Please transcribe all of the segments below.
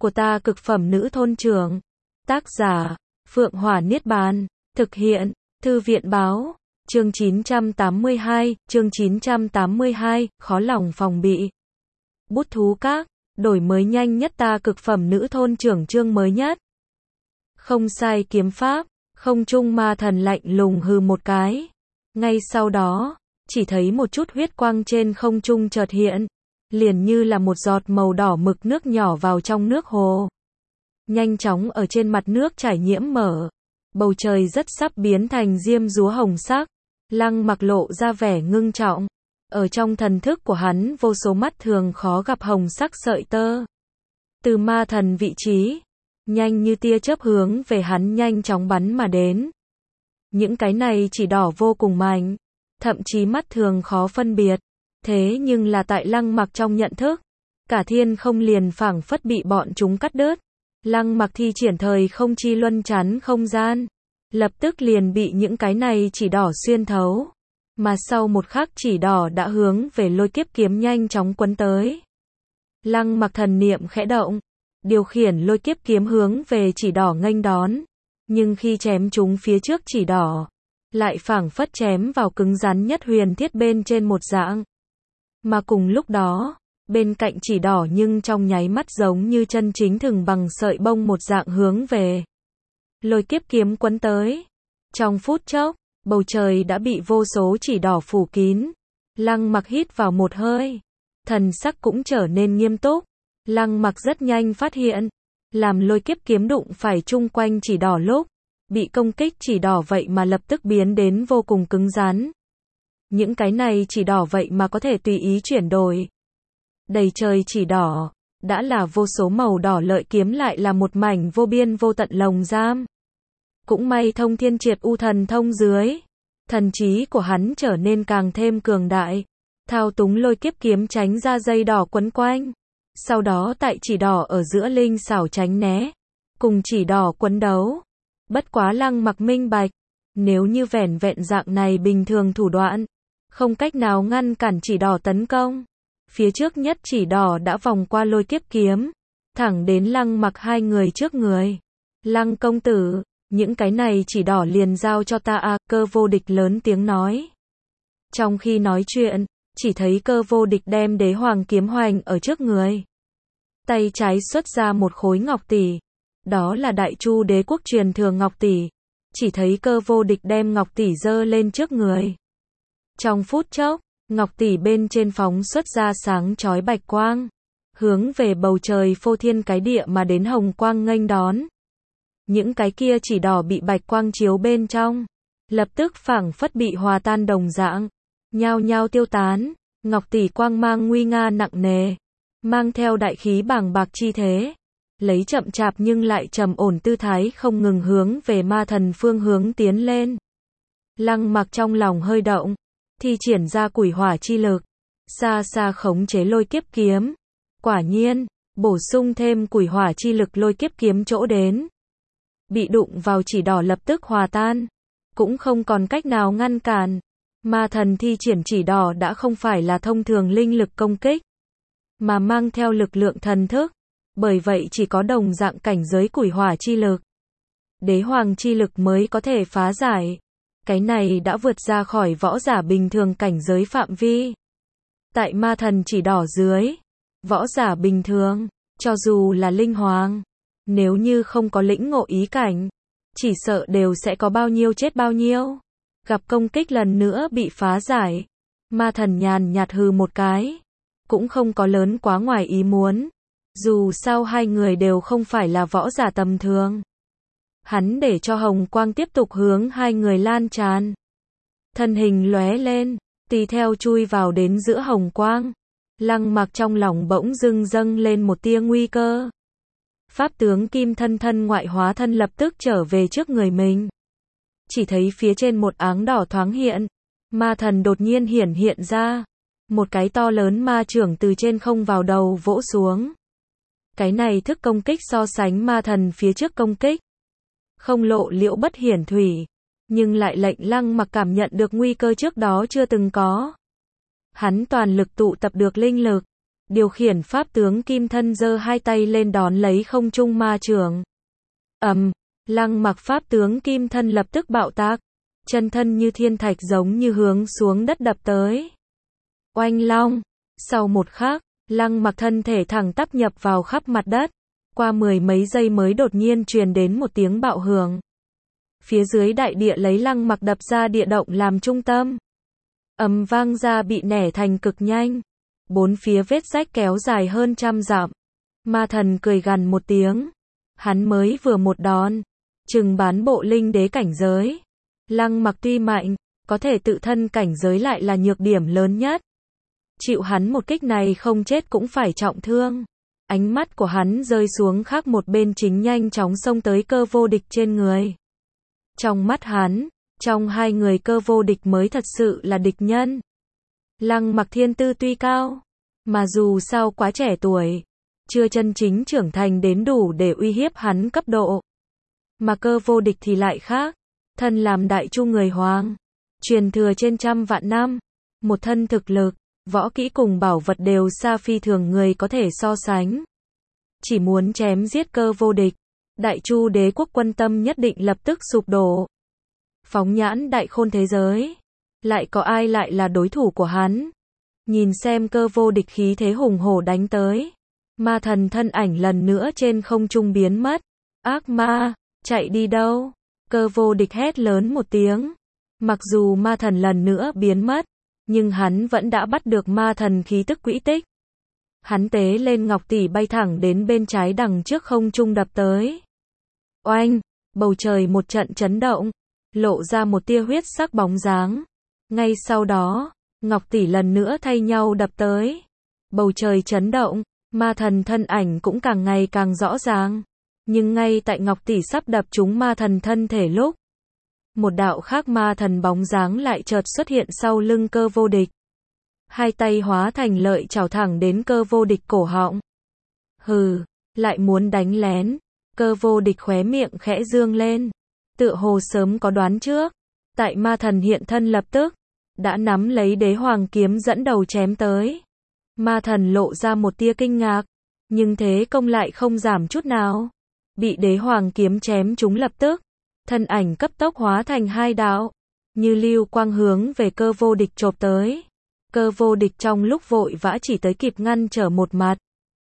của ta cực phẩm nữ thôn trưởng. Tác giả, Phượng Hỏa Niết Bàn. Thực hiện, Thư viện báo. Chương 982, khó lòng phòng bị. Bút thú các, đổi mới nhanh nhất ta cực phẩm nữ thôn trưởng chương mới nhất. Không sai kiếm pháp, không trung ma thần lạnh lùng hừ một cái. Ngay sau đó, chỉ thấy một chút huyết quang trên không trung chợt hiện, liền như là một giọt màu đỏ mực nước nhỏ vào trong nước hồ. Nhanh chóng ở trên mặt nước trải nhiễm mở, bầu trời rất sắp biến thành diêm dúa hồng sắc. Lăng Mặc lộ ra vẻ ngưng trọng, ở trong thần thức của hắn vô số mắt thường khó gặp hồng sắc sợi tơ. Từ ma thần vị trí, nhanh như tia chớp hướng về hắn nhanh chóng bắn mà đến. Những cái này chỉ đỏ vô cùng mạnh, thậm chí mắt thường khó phân biệt. Thế nhưng là tại Lăng Mặc trong nhận thức, cả thiên không liền phảng phất bị bọn chúng cắt đứt. Lăng Mặc thi triển thời không chi luân chắn không gian, lập tức liền bị những cái này chỉ đỏ xuyên thấu. Mà sau một khắc chỉ đỏ đã hướng về lôi kiếp kiếm nhanh chóng quấn tới. Lăng Mặc thần niệm khẽ động, điều khiển lôi kiếp kiếm hướng về chỉ đỏ nghênh đón. Nhưng khi chém chúng phía trước chỉ đỏ, lại phảng phất chém vào cứng rắn nhất huyền thiết bên trên một dạng. Mà cùng lúc đó, bên cạnh chỉ đỏ nhưng trong nháy mắt giống như chân chính thừng bằng sợi bông một dạng hướng về lôi kiếp kiếm quấn tới. Trong phút chốc, bầu trời đã bị vô số chỉ đỏ phủ kín. Lăng Mặc hít vào một hơi, thần sắc cũng trở nên nghiêm túc. Lăng Mặc rất nhanh phát hiện, làm lôi kiếp kiếm đụng phải chung quanh chỉ đỏ lúc bị công kích chỉ đỏ vậy mà lập tức biến đến vô cùng cứng rắn. Những cái này chỉ đỏ vậy mà có thể tùy ý chuyển đổi. Đầy trời chỉ đỏ, đã là vô số màu đỏ lợi kiếm lại là một mảnh vô biên vô tận lồng giam. Cũng may thông thiên triệt u thần thông dưới, thần trí của hắn trở nên càng thêm cường đại, thao túng lôi kiếp kiếm tránh ra dây đỏ quấn quanh. Sau đó tại chỉ đỏ ở giữa linh xảo tránh né, cùng chỉ đỏ quấn đấu. Bất quá Lăng Mặc minh bạch, nếu như vẻn vẹn dạng này bình thường thủ đoạn, không cách nào ngăn cản chỉ đỏ tấn công. Phía trước nhất chỉ đỏ đã vòng qua lôi kiếp kiếm, thẳng đến Lăng Mặc hai người trước người. Lăng công tử, những cái này chỉ đỏ liền giao cho ta à, Cơ Vô Địch lớn tiếng nói. Trong khi nói chuyện, chỉ thấy Cơ Vô Địch đem đế hoàng kiếm hoành ở trước người. Tay trái xuất ra một khối ngọc tỷ, đó là Đại Chu đế quốc truyền thừa ngọc tỷ. Chỉ thấy Cơ Vô Địch đem ngọc tỷ giơ lên trước người. Trong phút chốc, ngọc tỷ bên trên phóng xuất ra sáng chói bạch quang, hướng về bầu trời phô thiên cái địa mà đến hồng quang nghênh đón. Những cái kia chỉ đỏ bị bạch quang chiếu bên trong, lập tức phảng phất bị hòa tan đồng dạng, nhao nhao tiêu tán. Ngọc tỷ quang mang nguy nga nặng nề, mang theo đại khí bàng bạc chi thế, lấy chậm chạp nhưng lại trầm ổn tư thái không ngừng hướng về ma thần phương hướng tiến lên. Lăng Mặc trong lòng hơi động, thi triển ra quỷ hỏa chi lực, xa xa khống chế lôi kiếp kiếm. Quả nhiên, bổ sung thêm quỷ hỏa chi lực lôi kiếp kiếm chỗ đến, bị đụng vào chỉ đỏ lập tức hòa tan, cũng không còn cách nào ngăn cản. Ma thần thi triển chỉ đỏ đã không phải là thông thường linh lực công kích, mà mang theo lực lượng thần thức, bởi vậy chỉ có đồng dạng cảnh giới quỷ hỏa chi lực, đế hoàng chi lực mới có thể phá giải. Cái này đã vượt ra khỏi võ giả bình thường cảnh giới phạm vi. Tại ma thần chỉ đỏ dưới, võ giả bình thường, cho dù là linh hoàng, nếu như không có lĩnh ngộ ý cảnh, chỉ sợ đều sẽ có bao nhiêu chết bao nhiêu. Gặp công kích lần nữa bị phá giải, ma thần nhàn nhạt hừ một cái, cũng không có lớn quá ngoài ý muốn. Dù sao hai người đều không phải là võ giả tầm thường. Hắn để cho hồng quang tiếp tục hướng hai người lan tràn. Thân hình lóe lên, tùy theo chui vào đến giữa hồng quang. Lăng Mặc trong lòng bỗng dưng dâng lên một tia nguy cơ. Pháp tướng kim thân thân ngoại hóa thân lập tức trở về trước người mình. Chỉ thấy phía trên một áng đỏ thoáng hiện, ma thần đột nhiên hiển hiện ra. Một cái to lớn ma chưởng từ trên không vào đầu vỗ xuống. Cái này thức công kích so sánh ma thần phía trước công kích, không lộ liễu bất hiển thủy, nhưng lại lệnh Lăng Mặc cảm nhận được nguy cơ trước đó chưa từng có. Hắn toàn lực tụ tập được linh lực, điều khiển pháp tướng kim thân giơ hai tay lên đón lấy không trung ma chưởng. Lăng Mặc pháp tướng kim thân lập tức bạo tác, chân thân như thiên thạch giống như hướng xuống đất đập tới. Oanh long, sau một khắc, Lăng Mặc thân thể thẳng tắp nhập vào khắp mặt đất, qua mười mấy giây mới đột nhiên truyền đến một tiếng bạo hưởng. Phía dưới đại địa lấy Lăng Mặc đập ra địa động làm trung tâm. Vang ra bị nẻ thành cực nhanh. Bốn phía vết rách kéo dài hơn 100 dặm. Ma thần cười gằn một tiếng. Hắn mới vừa một đòn, chừng bán bộ linh đế cảnh giới. Lăng Mặc tuy mạnh, có thể tự thân cảnh giới lại là nhược điểm lớn nhất. Chịu hắn một kích này không chết cũng phải trọng thương. Ánh mắt của hắn rơi xuống khác một bên chính nhanh chóng xông tới Cơ Vô Địch trên người. Trong mắt hắn, trong hai người Cơ Vô Địch mới thật sự là địch nhân. Lăng Mặc thiên tư tuy cao, mà dù sao quá trẻ tuổi, chưa chân chính trưởng thành đến đủ để uy hiếp hắn cấp độ. Mà Cơ Vô Địch thì lại khác, thân làm đại chu người Hoàng, truyền thừa trên 100 vạn năm, một thân thực lực, võ kỹ cùng bảo vật đều xa phi thường người có thể so sánh. Chỉ muốn chém giết Cơ Vô Địch, đại chu đế quốc quân tâm nhất định lập tức sụp đổ. Phóng nhãn đại khôn thế giới, lại có ai lại là đối thủ của hắn? Nhìn xem Cơ Vô Địch khí thế hùng hổ đánh tới, ma thần thân ảnh lần nữa trên không trung biến mất. Ác ma, chạy đi đâu? Cơ Vô Địch hét lớn một tiếng. Mặc dù ma thần lần nữa biến mất, nhưng hắn vẫn đã bắt được ma thần khí tức quỹ tích. Hắn tế lên ngọc tỷ bay thẳng đến bên trái đằng trước không trung đập tới. Oanh, bầu trời một trận chấn động, lộ ra một tia huyết sắc bóng dáng. Ngay sau đó, ngọc tỷ lần nữa thay nhau đập tới. Bầu trời chấn động, ma thần thân ảnh cũng càng ngày càng rõ ràng. Nhưng ngay tại ngọc tỷ sắp đập trúng ma thần thân thể lúc, một đạo khác ma thần bóng dáng lại chợt xuất hiện sau lưng Cơ Vô Địch. Hai tay hóa thành lợi chảo thẳng đến Cơ Vô Địch cổ họng. Hừ, lại muốn đánh lén. Cơ Vô Địch khóe miệng khẽ dương lên, tựa hồ sớm có đoán trước. Tại ma thần hiện thân lập tức, đã nắm lấy đế hoàng kiếm dẫn đầu chém tới. Ma thần lộ ra một tia kinh ngạc, nhưng thế công lại không giảm chút nào. Bị đế hoàng kiếm chém trúng lập tức, thân ảnh cấp tốc hóa thành hai đạo, như lưu quang hướng về Cơ Vô Địch chộp tới. Cơ Vô Địch trong lúc vội vã chỉ tới kịp ngăn trở một mặt.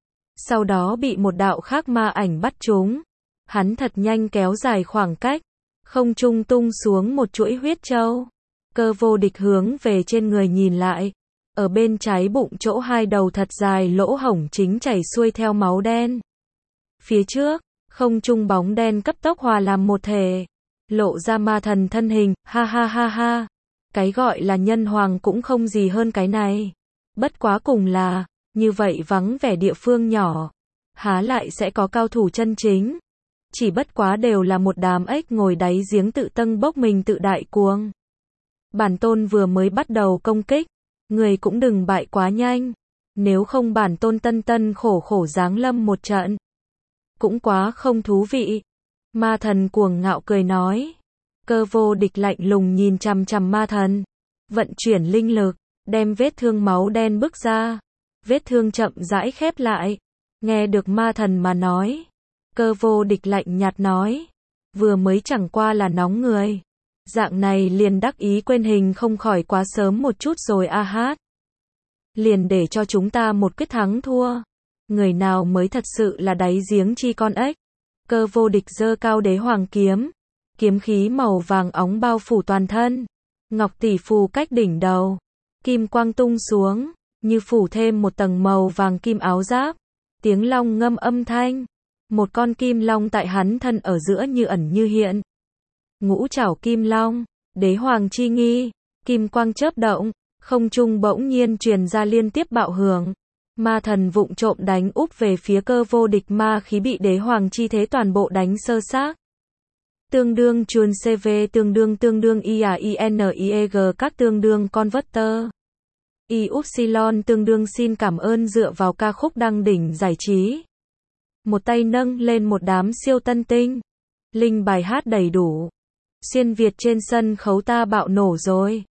Sau đó bị một đạo khác ma ảnh bắt trúng. Hắn thật nhanh kéo dài khoảng cách, không trung tung xuống một chuỗi huyết châu. Cơ Vô Địch hướng về trên người nhìn lại. Ở bên trái bụng chỗ hai đầu thật dài lỗ hổng chính chảy xuôi theo máu đen. Phía trước, không trung bóng đen cấp tốc hòa làm một thể, lộ ra ma thần thân hình. Ha ha ha ha. Cái gọi là nhân hoàng cũng không gì hơn cái này. Bất quá cùng là, như vậy vắng vẻ địa phương nhỏ, há lại sẽ có cao thủ chân chính. Chỉ bất quá đều là một đám ếch ngồi đáy giếng tự tâng bốc mình tự đại cuồng. Bản tôn vừa mới bắt đầu công kích, người cũng đừng bại quá nhanh. Nếu không bản tôn tân tân khổ khổ giáng lâm một trận, cũng quá không thú vị. Ma thần cuồng ngạo cười nói. Cơ Vô Địch lạnh lùng nhìn chằm chằm ma thần, vận chuyển linh lực, đem vết thương máu đen bức ra. Vết thương chậm rãi khép lại. Nghe được ma thần mà nói, Cơ Vô Địch lạnh nhạt nói, vừa mới chẳng qua là nóng người, dạng này liền đắc ý quên hình không khỏi quá sớm một chút rồi a hát. Liền để cho chúng ta một quyết thắng thua. Người nào mới thật sự là đáy giếng chi con ếch. Cơ Vô Địch giơ cao đế hoàng kiếm, kiếm khí màu vàng óng bao phủ toàn thân. Ngọc tỷ phù cách đỉnh đầu, kim quang tung xuống, như phủ thêm một tầng màu vàng kim áo giáp. Tiếng long ngâm âm thanh, một con kim long tại hắn thân ở giữa như ẩn như hiện. Ngũ trảo kim long, đế hoàng chi nghi, kim quang chớp động, không trung bỗng nhiên truyền ra liên tiếp bạo hưởng. Ma thần vụng trộm đánh úp về phía Cơ Vô Địch, ma khí bị đế hoàng chi thế toàn bộ đánh sơ xác. Tương đương chuồn CV tương đương IAINIEG các tương đương converter. Y-upsilon tương đương xin cảm ơn dựa vào ca khúc đăng đỉnh giải trí. Một tay nâng lên một đám siêu tân tinh. Linh bài hát đầy đủ. Xuyên Việt trên sân khấu ta bạo nổ rồi.